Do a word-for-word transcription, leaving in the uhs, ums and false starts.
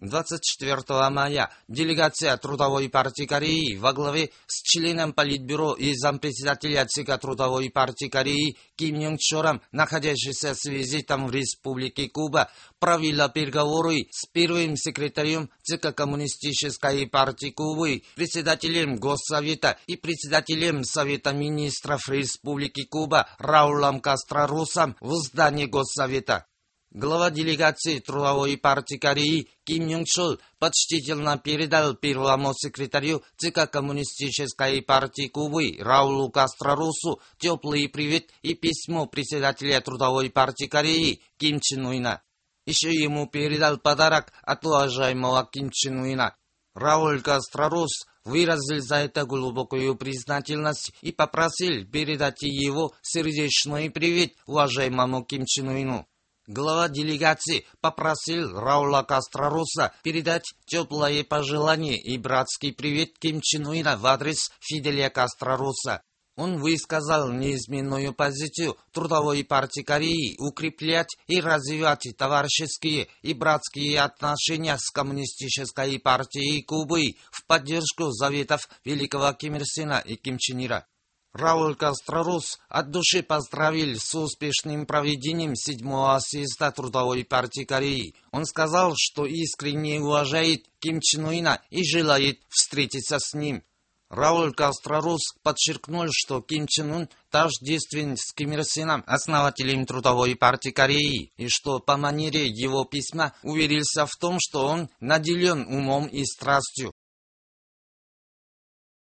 двадцать четвёртого мая делегация Трудовой партии Кореи во главе с членом Политбюро и зампредседателя ЦК Трудовой партии Кореи Ким Юнг-чолом, находящийся с визитом в Республике Куба, провела переговоры с первым секретарем ЦК Коммунистической партии Кубы, председателем Госсовета и председателем Совета министров Республики Куба Раулом Кастро-Русом в здании Госсовета. Глава делегации Трудовой партии Кореи Ким Юнг-чол почтительно передал первому секретарю ЦК Коммунистической партии Кубы Раулу Кастро-Русу теплый привет и письмо председателя Трудовой партии Кореи Ким Чен Уина. Еще ему передал подарок от уважаемого Ким Чен Уина. Рауль Кастро-Рус выразил за это глубокую признательность и попросил передать его сердечный привет уважаемому Ким Чен Уину. Глава делегации попросил Раула Кастро-Руса передать теплое пожелание и братский привет Ким Чен Уина в адрес Фиделя Кастро-Руса. Он высказал неизменную позицию Трудовой партии Кореи укреплять и развивать товарищеские и братские отношения с Коммунистической партией Кубы в поддержку заветов великого Ким Ир Сена и Ким Чен Ира. Рауль Кастро-Рус от души поздравил с успешным проведением седьмого съезда Трудовой партии Кореи. Он сказал, что искренне уважает Ким Чен Уина и желает встретиться с ним. Рауль Кастро-Рус подчеркнул, что Ким Чен Ун тождествен с Ким Ир Сеном, основателем Трудовой партии Кореи, и что по манере его письма уверился в том, что он наделен умом и страстью.